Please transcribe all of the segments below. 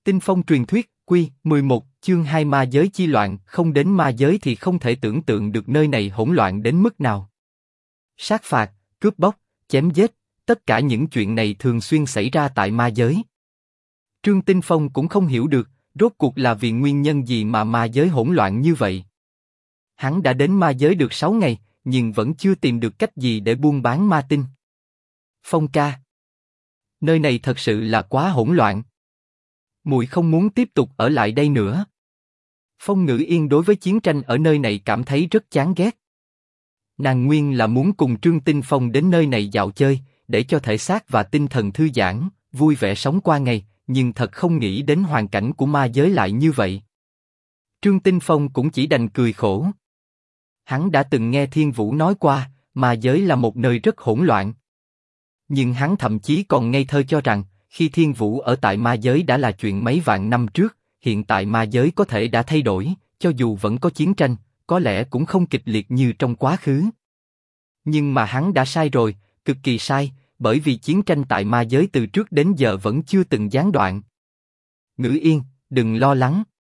Tinh phong truyền thuyết, Quy 11, chương 2 ma giới chi loạn, không đến ma giới thì không thể tưởng tượng được nơi này hỗn loạn đến mức nào. Sát phạt, cướp bóc, chém giết, tất cả những chuyện này thường xuyên xảy ra tại ma giới. Trương Tinh Phong cũng không hiểu được, rốt cuộc là vì nguyên nhân gì mà ma giới hỗn loạn như vậy. Hắn đã đến ma giới được 6 ngày, nhưng vẫn chưa tìm được cách gì để buôn bán ma tinh. Phong ca, nơi này thật sự là quá hỗn loạn. Muội không muốn tiếp tục ở lại đây nữa. Phong Ngữ Yên đối với chiến tranh ở nơi này cảm thấy rất chán ghét. Nàng nguyên là muốn cùng Trương Tinh Phong đến nơi này dạo chơi, để cho thể xác và tinh thần thư giãn, vui vẻ sống qua ngày, nhưng thật không nghĩ đến hoàn cảnh của ma giới lại như vậy. Trương Tinh Phong cũng chỉ đành cười khổ. Hắn đã từng nghe Thiên Vũ nói qua, ma giới là một nơi rất hỗn loạn. Nhưng hắn thậm chí còn ngây thơ cho rằng, khi Thiên Vũ ở tại ma giới đã là chuyện mấy vạn năm trước, hiện tại ma giới có thể đã thay đổi, cho dù vẫn có chiến tranh, có lẽ cũng không kịch liệt như trong quá khứ. Nhưng mà hắn đã sai rồi, cực kỳ sai, bởi vì chiến tranh tại ma giới từ trước đến giờ vẫn chưa từng gián đoạn. Ngữ Yên, đừng lo lắng.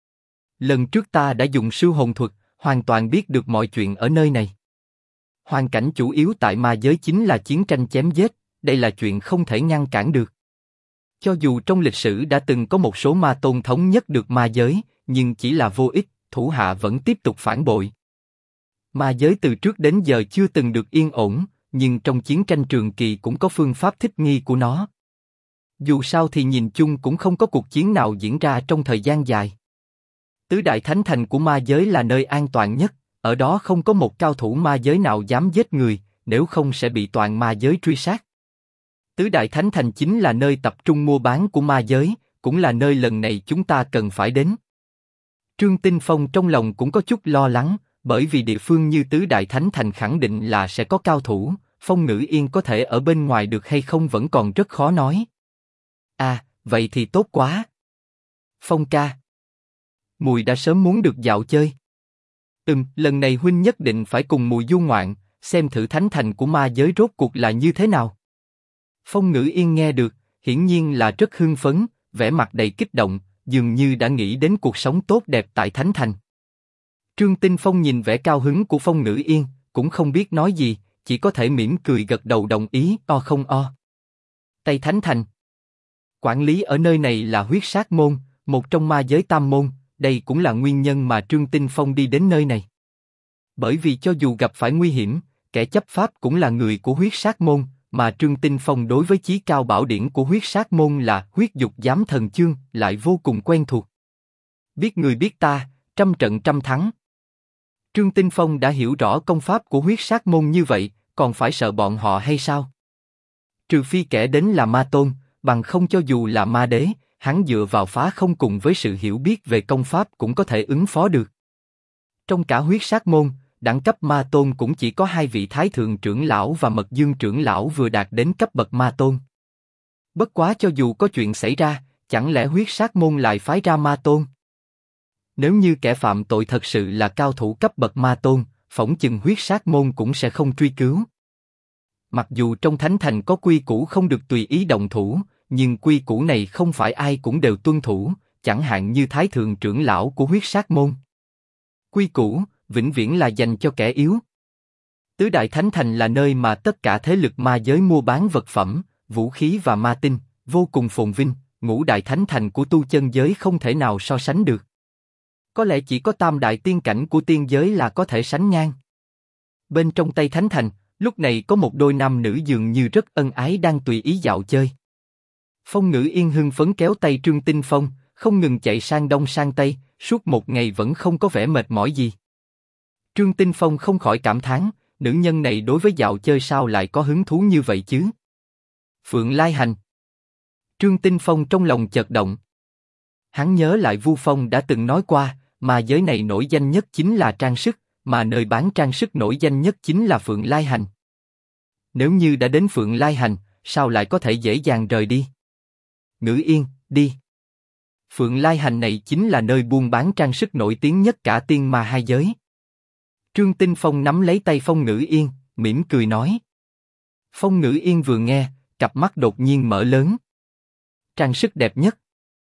Lần trước ta đã dùng siêu hồn thuật, hoàn toàn biết được mọi chuyện ở nơi này. Hoàn cảnh chủ yếu tại ma giới chính là chiến tranh chém giết, đây là chuyện không thể ngăn cản được. Cho dù trong lịch sử đã từng có một số ma tôn thống nhất được ma giới, nhưng chỉ là vô ích, thủ hạ vẫn tiếp tục phản bội. Ma giới từ trước đến giờ chưa từng được yên ổn, nhưng trong chiến tranh trường kỳ cũng có phương pháp thích nghi của nó. Dù sao thì nhìn chung cũng không có cuộc chiến nào diễn ra trong thời gian dài. Tứ đại thánh thành của ma giới là nơi an toàn nhất, ở đó không có một cao thủ ma giới nào dám giết người, nếu không sẽ bị toàn ma giới truy sát. Tứ đại thánh thành chính là nơi tập trung mua bán của ma giới, cũng là nơi lần này chúng ta cần phải đến. Trương Tinh Phong trong lòng cũng có chút lo lắng, bởi vì địa phương như tứ đại thánh thành khẳng định là sẽ có cao thủ, Phong Ngữ Yên có thể ở bên ngoài được hay không vẫn còn rất khó nói. À, vậy thì tốt quá. Phong ca, muội đã sớm muốn được dạo chơi. Lần này huynh nhất định phải cùng muội du ngoạn, xem thử thánh thành của ma giới rốt cuộc là như thế nào. Phong Ngữ Yên nghe được, hiển nhiên là rất hưng phấn, vẻ mặt đầy kích động, dường như đã nghĩ đến cuộc sống tốt đẹp tại thánh thành. Trương Tinh Phong nhìn vẻ cao hứng của Phong Ngữ Yên, cũng không biết nói gì, chỉ có thể mỉm cười gật đầu đồng ý, o không o. Tây Thánh Thành. Quản lý ở nơi này là huyết sát môn, một trong ma giới tam môn, đây cũng là nguyên nhân mà Trương Tinh Phong đi đến nơi này. Bởi vì cho dù gặp phải nguy hiểm, kẻ chấp pháp cũng là người của huyết sát môn, mà Trương Tinh Phong đối với chí cao bảo điển của huyết sát môn là huyết dục giám thần chương lại vô cùng quen thuộc. Biết người biết ta, trăm trận trăm thắng. Trương Tinh Phong đã hiểu rõ công pháp của huyết sát môn như vậy, còn phải sợ bọn họ hay sao? Trừ phi kẻ đến là ma tôn, bằng không cho dù là ma đế, hắn dựa vào phá không cùng với sự hiểu biết về công pháp cũng có thể ứng phó được. Trong cả huyết sát môn, đẳng cấp ma tôn cũng chỉ có 2 vị thái thượng trưởng lão và mật dương trưởng lão vừa đạt đến cấp bậc ma tôn. Bất quá cho dù có chuyện xảy ra, chẳng lẽ huyết sát môn lại phái ra ma tôn? Nếu như kẻ phạm tội thật sự là cao thủ cấp bậc ma tôn, phỏng chừng huyết sát môn cũng sẽ không truy cứu. Mặc dù trong thánh thành có quy củ không được tùy ý động thủ, nhưng quy củ này không phải ai cũng đều tuân thủ, chẳng hạn như thái thượng trưởng lão của huyết sát môn. Quy củ vĩnh viễn là dành cho kẻ yếu. Tứ đại thánh thành là nơi mà tất cả thế lực ma giới mua bán vật phẩm, vũ khí và ma tinh, vô cùng phồn vinh. Ngũ đại thánh thành của tu chân giới không thể nào so sánh được. Có lẽ chỉ có tam đại tiên cảnh của tiên giới là có thể sánh ngang. Bên trong Tây Thánh Thành, lúc này có một đôi nam nữ dường như rất ân ái đang tùy ý dạo chơi. Phong Ngữ Yên hưng phấn kéo tay Trương Tinh Phong, không ngừng chạy sang đông sang tây, suốt một ngày vẫn không có vẻ mệt mỏi gì. Trương Tinh Phong không khỏi cảm thán, nữ nhân này đối với dạo chơi sao lại có hứng thú như vậy chứ? Phượng Lai Hành. Trương Tinh Phong trong lòng chợt động. Hắn nhớ lại Vu Phong đã từng nói qua, mà giới này nổi danh nhất chính là trang sức, mà nơi bán trang sức nổi danh nhất chính là Phượng Lai Hành. Nếu như đã đến Phượng Lai Hành, sao lại có thể dễ dàng rời đi? Ngữ Yên, đi. Phượng Lai Hành này chính là nơi buôn bán trang sức nổi tiếng nhất cả tiên ma hai giới. Trương Tinh Phong nắm lấy tay Phong Ngữ Yên, mỉm cười nói. Phong Ngữ Yên vừa nghe, cặp mắt đột nhiên mở lớn. Trang sức đẹp nhất.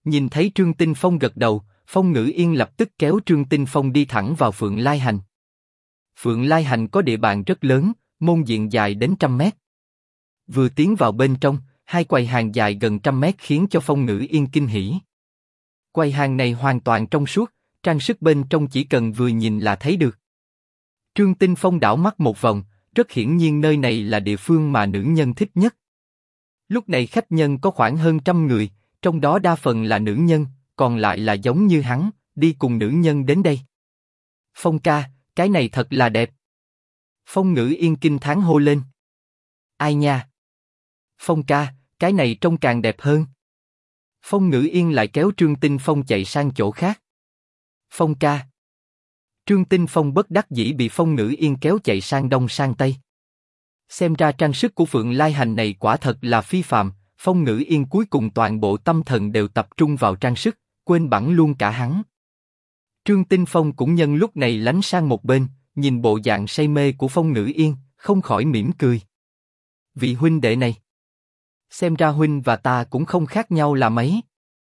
Nhìn thấy Trương Tinh Phong gật đầu, Phong Ngữ Yên lập tức kéo Trương Tinh Phong đi thẳng vào Phượng Lai Hành. Phượng Lai Hành có địa bàn rất lớn, môn diện dài đến 100 mét. Vừa tiến vào bên trong, hai quầy hàng dài gần 100 mét khiến cho Phong Ngữ Yên kinh hỉ. Quầy hàng này hoàn toàn trong suốt, trang sức bên trong chỉ cần vừa nhìn là thấy được. Trương Tinh Phong đảo mắt một vòng, rất hiển nhiên nơi này là địa phương mà nữ nhân thích nhất. Lúc này khách nhân có khoảng hơn 100 người, trong đó đa phần là nữ nhân, còn lại là giống như hắn, đi cùng nữ nhân đến đây. Phong ca, cái này thật là đẹp. Phong Ngữ Yên kinh thán hô lên. Ai nha? Phong ca, cái này trông càng đẹp hơn. Phong Ngữ Yên lại kéo Trương Tinh Phong chạy sang chỗ khác. Phong ca. Trương Tinh Phong bất đắc dĩ bị Phong Ngữ Yên kéo chạy sang đông sang tây. Xem ra trang sức của Phượng Lai Hành này quả thật là phi phàm. Phong Ngữ Yên cuối cùng toàn bộ tâm thần đều tập trung vào trang sức, quên bẵng luôn cả hắn. Trương Tinh Phong cũng nhân lúc này lánh sang một bên, nhìn bộ dạng say mê của Phong Ngữ Yên, không khỏi mỉm cười. Vị huynh đệ này, xem ra huynh và ta cũng không khác nhau là mấy.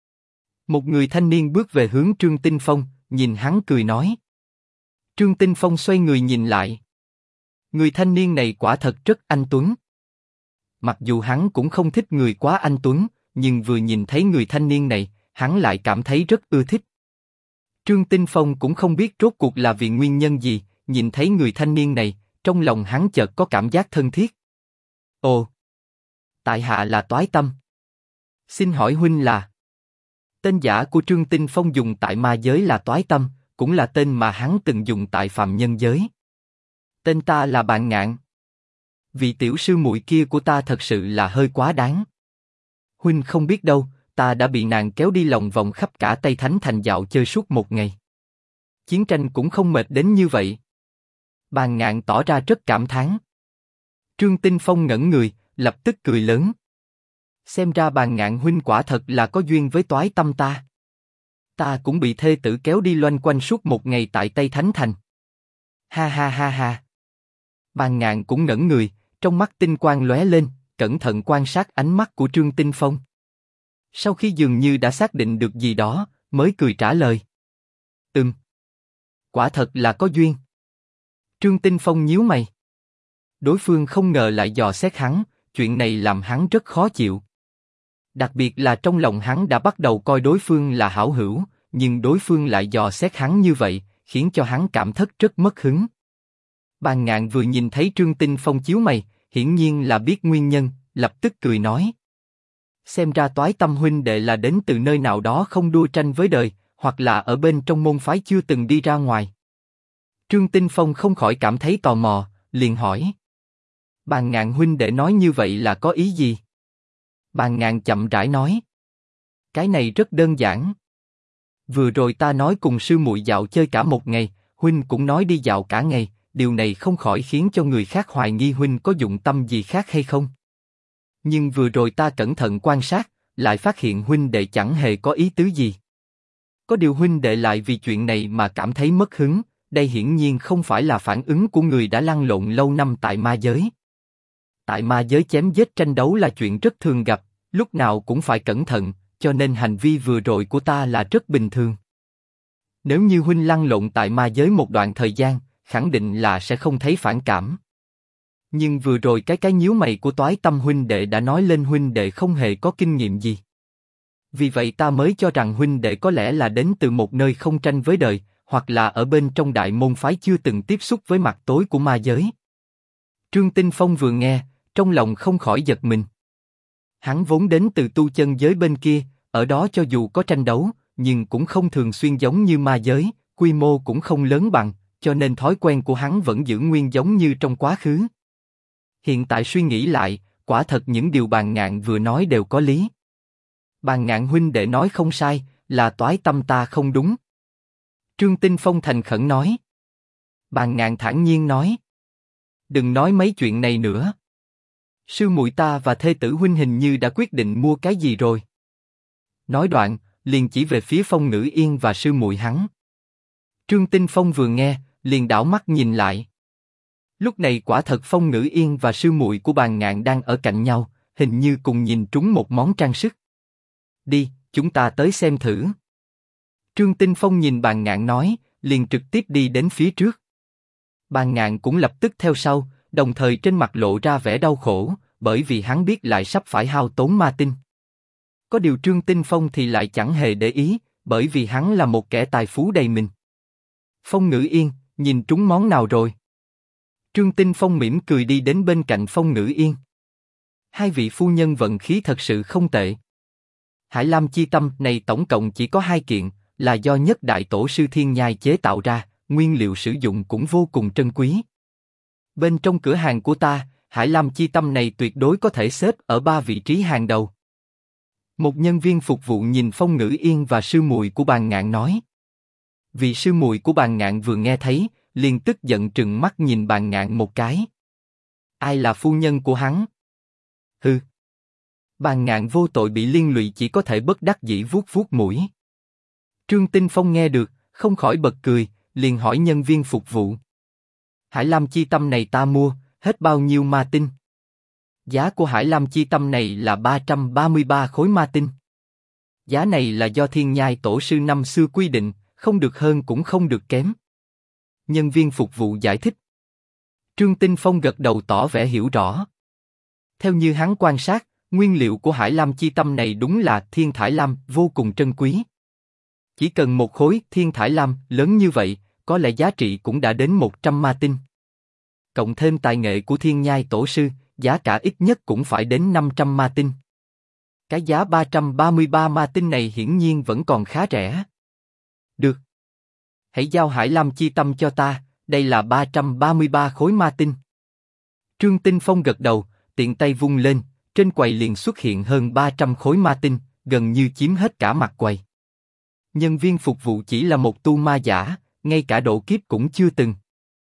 Một người thanh niên bước về hướng Trương Tinh Phong, nhìn hắn cười nói. Trương Tinh Phong xoay người nhìn lại. Người thanh niên này quả thật rất anh tuấn. Mặc dù hắn cũng không thích người quá anh tuấn, nhưng vừa nhìn thấy người thanh niên này, hắn lại cảm thấy rất ưa thích. Trương Tinh Phong cũng không biết rốt cuộc là vì nguyên nhân gì, nhìn thấy người thanh niên này, trong lòng hắn chợt có cảm giác thân thiết. Ồ, tại hạ là Toái Tâm. Xin hỏi huynh là? Tên giả của Trương Tinh Phong dùng tại ma giới là Toái Tâm, cũng là tên mà hắn từng dùng tại phàm nhân giới. Tên ta là Bàn Ngạn. Vị tiểu sư muội kia của ta thật sự là hơi quá đáng. Huynh không biết đâu, ta đã bị nàng kéo đi lòng vòng khắp cả Tây Thánh Thành dạo chơi suốt một ngày. Chiến tranh cũng không mệt đến như vậy. Bàn Ngạn tỏ ra rất cảm thán. Trương Tinh Phong ngẩn người, lập tức cười lớn. Xem ra Bàn Ngạn huynh quả thật là có duyên với Toái Tâm ta. Ta cũng bị thê tử kéo đi loanh quanh suốt một ngày tại Tây Thánh Thành. Ha ha ha ha. Bàn Ngạn cũng ngẩn người, trong mắt tinh quang lóe lên, cẩn thận quan sát ánh mắt của Trương Tinh Phong. Sau khi dường như đã xác định được gì đó, mới cười trả lời. Quả thật là có duyên. Trương Tinh Phong nhíu mày. Đối phương không ngờ lại dò xét hắn, chuyện này làm hắn rất khó chịu. Đặc biệt là trong lòng hắn đã bắt đầu coi đối phương là hảo hữu, nhưng đối phương lại dò xét hắn như vậy, khiến cho hắn cảm thất rất mất hứng. Bàn Ngạn vừa nhìn thấy Trương Tinh Phong chiếu mày, hiển nhiên là biết nguyên nhân, lập tức cười nói. Xem ra Toái Tâm huynh đệ là đến từ nơi nào đó không đua tranh với đời, hoặc là ở bên trong môn phái chưa từng đi ra ngoài. Trương Tinh Phong không khỏi cảm thấy tò mò, liền hỏi. Bàn Ngạn huynh đệ nói như vậy là có ý gì? Bàn Ngạn chậm rãi nói. Cái này rất đơn giản. Vừa rồi ta nói cùng sư muội dạo chơi cả một ngày, huynh cũng nói đi dạo cả ngày, điều này không khỏi khiến cho người khác hoài nghi huynh có dụng tâm gì khác hay không. Nhưng vừa rồi ta cẩn thận quan sát, lại phát hiện huynh đệ chẳng hề có ý tứ gì. Có điều huynh đệ lại vì chuyện này mà cảm thấy mất hứng, đây hiển nhiên không phải là phản ứng của người đã lăn lộn lâu năm tại ma giới. Tại ma giới chém giết tranh đấu là chuyện rất thường gặp, lúc nào cũng phải cẩn thận, cho nên hành vi vừa rồi của ta là rất bình thường. Nếu như huynh lăn lộn tại ma giới một đoạn thời gian, khẳng định là sẽ không thấy phản cảm. Nhưng vừa rồi cái nhíu mày của Toái Tâm huynh đệ đã nói lên huynh đệ không hề có kinh nghiệm gì. Vì vậy ta mới cho rằng huynh đệ có lẽ là đến từ một nơi không tranh với đời, hoặc là ở bên trong đại môn phái chưa từng tiếp xúc với mặt tối của ma giới. Trương Tinh Phong vừa nghe, trong lòng không khỏi giật mình. Hắn vốn đến từ tu chân giới bên kia, ở đó cho dù có tranh đấu, nhưng cũng không thường xuyên giống như ma giới, quy mô cũng không lớn bằng, cho nên thói quen của hắn vẫn giữ nguyên giống như trong quá khứ. Hiện tại suy nghĩ lại, quả thật những điều Bàn Ngạn vừa nói đều có lý. Bàn Ngạn huynh đệ nói không sai, là Toái Tâm ta không đúng. Trương Tinh Phong thành khẩn nói. Bàn Ngạn thản nhiên nói. Đừng nói mấy chuyện này nữa. Sư muội ta và thê tử huynh hình như đã quyết định mua cái gì rồi. Nói đoạn, liền chỉ về phía Phong Ngữ Yên và sư muội hắn. Trương Tinh Phong vừa nghe, liền đảo mắt nhìn lại. Lúc này quả thật Phong Ngữ Yên và sư muội của Bàn Ngạn đang ở cạnh nhau, hình như cùng nhìn trúng một món trang sức. Đi, chúng ta tới xem thử. Trương Tinh Phong nhìn Bàn Ngạn nói, liền trực tiếp đi đến phía trước. Bàn Ngạn cũng lập tức theo sau, đồng thời trên mặt lộ ra vẻ đau khổ, bởi vì hắn biết lại sắp phải hao tốn ma tinh. Có điều Trương Tinh Phong thì lại chẳng hề để ý, bởi vì hắn là một kẻ tài phú đầy mình. Phong Ngữ Yên, nhìn trúng món nào rồi? Trương Tinh Phong mỉm cười đi đến bên cạnh Phong Ngữ Yên. Hai vị phu nhân vận khí thật sự không tệ. Hải Lam chi tâm này tổng cộng chỉ có 2 kiện, là do nhất đại tổ sư Thiên Nhai chế tạo ra, nguyên liệu sử dụng cũng vô cùng trân quý. Bên trong cửa hàng của ta, Hải Lam chi tâm này tuyệt đối có thể xếp ở 3 vị trí hàng đầu. Một nhân viên phục vụ nhìn Phong Ngữ Yên và sư muội của Bàn Ngạn nói. Vị sư muội của Bàn Ngạn vừa nghe thấy, liền tức giận trừng mắt nhìn Bàn Ngạn một cái. Ai là phu nhân của hắn? Hừ. Bàn Ngạn vô tội bị liên lụy chỉ có thể bất đắc dĩ vuốt vuốt mũi. Trương Tinh Phong nghe được, không khỏi bật cười, liền hỏi nhân viên phục vụ. Hải Lam chi tâm này ta mua, hết bao nhiêu ma tinh? Giá của Hải Lam chi tâm này là 333 khối ma tinh. Giá này là do Thiên Nhai tổ sư năm xưa quy định, không được hơn cũng không được kém. Nhân viên phục vụ giải thích. Trương Tinh Phong gật đầu tỏ vẻ hiểu rõ. Theo như hắn quan sát, nguyên liệu của Hải Lam chi tâm này đúng là thiên thải lam, vô cùng trân quý. Chỉ cần một khối thiên thải lam lớn như vậy, có lẽ giá trị cũng đã đến 100 ma tinh. Cộng thêm tài nghệ của Thiên Nhai tổ sư, giá cả ít nhất cũng phải đến 500 ma tinh. Cái giá 333 ma tinh này hiển nhiên vẫn còn khá rẻ. Được. Hãy giao Hải Lam chi tâm cho ta, đây là 333 khối ma tinh. Trương Tinh Phong gật đầu, tiện tay vung lên, trên quầy liền xuất hiện hơn 300 khối ma tinh, gần như chiếm hết cả mặt quầy. Nhân viên phục vụ chỉ là một tu ma giả, ngay cả độ kiếp cũng chưa từng.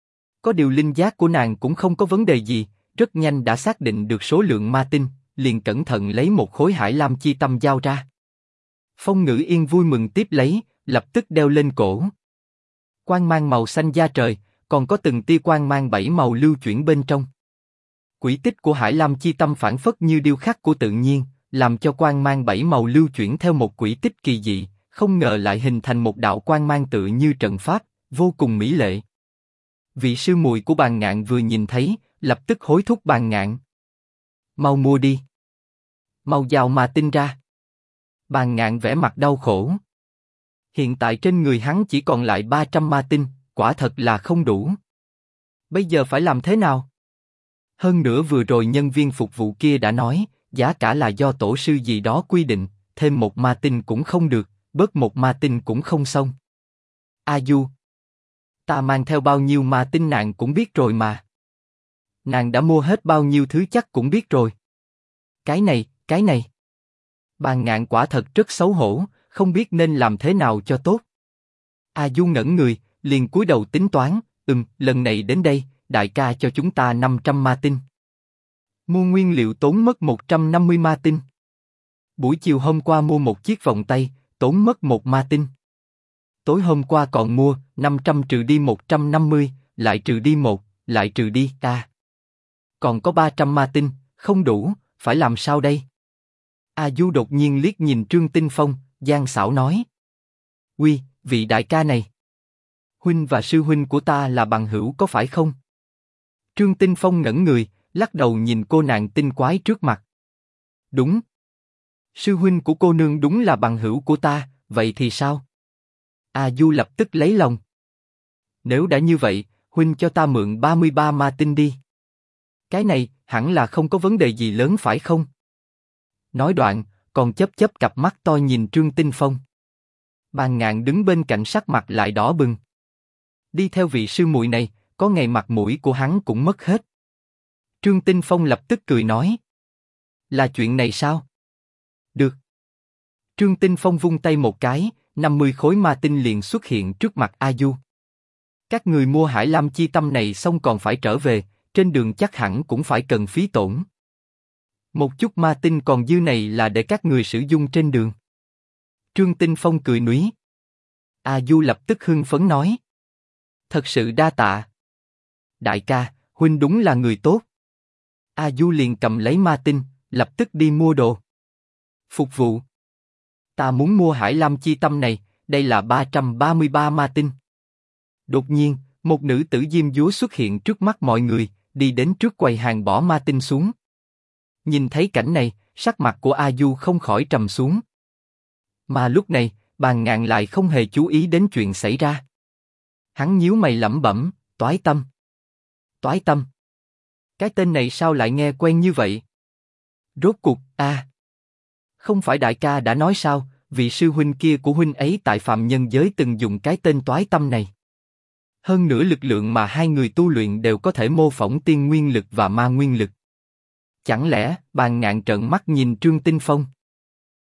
Có điều linh giác của nàng cũng không có vấn đề gì, rất nhanh đã xác định được số lượng ma tinh, liền cẩn thận lấy một khối Hải Lam chi tâm giao ra. Phong Ngữ Yên vui mừng tiếp lấy, lập tức đeo lên cổ. Quang mang màu xanh da trời, còn có từng tia quang mang 7 màu lưu chuyển bên trong. Quỹ tích của Hải Lam chi tâm phản phất như điêu khắc của tự nhiên, làm cho quang mang 7 màu lưu chuyển theo một quỹ tích kỳ dị, không ngờ lại hình thành một đạo quang mang tự như trận pháp, vô cùng mỹ lệ. Vị sư muội của Bàn Ngạn vừa nhìn thấy, lập tức hối thúc Bàn Ngạn. Mau mua đi. Mau giao ma tinh ra. Bàn Ngạn vẻ mặt đau khổ. Hiện tại trên người hắn chỉ còn lại 300 ma tinh, quả thật là không đủ. Bây giờ phải làm thế nào? Hơn nữa vừa rồi nhân viên phục vụ kia đã nói, giá cả là do tổ sư gì đó quy định, thêm một ma tinh cũng không được, bớt một ma tinh cũng không xong. A Du, ta mang theo bao nhiêu ma tinh nàng cũng biết rồi mà. Nàng đã mua hết bao nhiêu thứ chắc cũng biết rồi. Cái này. Bàn Ngạn quả thật rất xấu hổ, không biết nên làm thế nào cho tốt. A Du ngẩn người, liền cúi đầu tính toán, lần này đến đây, đại ca cho chúng ta 500 ma tinh. Mua nguyên liệu tốn mất 150 ma tinh. Buổi chiều hôm qua mua một chiếc vòng tay, tốn mất 1 ma tinh. Tối hôm qua còn mua, 500 trừ đi 150, lại trừ đi 1, lại trừ đi ta. Còn có 300 ma tinh, không đủ, phải làm sao đây? A Du đột nhiên liếc nhìn Trương Tinh Phong, gian xảo nói. Uy, vị đại ca này. Huynh và sư huynh của ta là bằng hữu có phải không? Trương Tinh Phong ngẩn người, lắc đầu nhìn cô nàng tinh quái trước mặt. Đúng. Sư huynh của cô nương đúng là bằng hữu của ta, vậy thì sao? A Du lập tức lấy lòng. Nếu đã như vậy, huynh cho ta mượn 33 ma tinh đi. Cái này, hẳn là không có vấn đề gì lớn phải không? Nói đoạn, còn chớp chớp cặp mắt to nhìn Trương Tinh Phong. Bàn Ngạn đứng bên cạnh sắc mặt lại đỏ bừng. Đi theo vị sư muội này, có ngày mặt mũi của hắn cũng mất hết. Trương Tinh Phong lập tức cười nói. Là chuyện này sao? Được. Trương Tinh Phong vung tay một cái, 50 khối ma tinh liền xuất hiện trước mặt A Du. Các người mua Hải Lam chi tâm này xong còn phải trở về, trên đường chắc hẳn cũng phải cần phí tổn. Một chút ma tinh còn dư này là để các người sử dụng trên đường. Trương Tinh Phong cười núi. A Du lập tức hưng phấn nói. Thật sự đa tạ. Đại ca, huynh đúng là người tốt. A Du liền cầm lấy ma tinh, lập tức đi mua đồ. Phục vụ. Ta muốn mua Hải Lam chi tâm này, đây là 333 ma tinh. Đột nhiên, một nữ tử diêm dúa xuất hiện trước mắt mọi người, đi đến trước quầy hàng bỏ ma tinh xuống. Nhìn thấy cảnh này, sắc mặt của A Du không khỏi trầm xuống. Mà lúc này, Bàn Ngạn lại không hề chú ý đến chuyện xảy ra. Hắn nhíu mày lẩm bẩm, Toái Tâm. Toái Tâm. Cái tên này sao lại nghe quen như vậy? Rốt cuộc, không phải đại ca đã nói sao, vị sư huynh kia của huynh ấy tại phàm nhân giới từng dùng cái tên Toái Tâm này. Hơn nữa lực lượng mà hai người tu luyện đều có thể mô phỏng tiên nguyên lực và ma nguyên lực. Chẳng lẽ? Bàn Ngạn trợn mắt nhìn Trương Tinh Phong.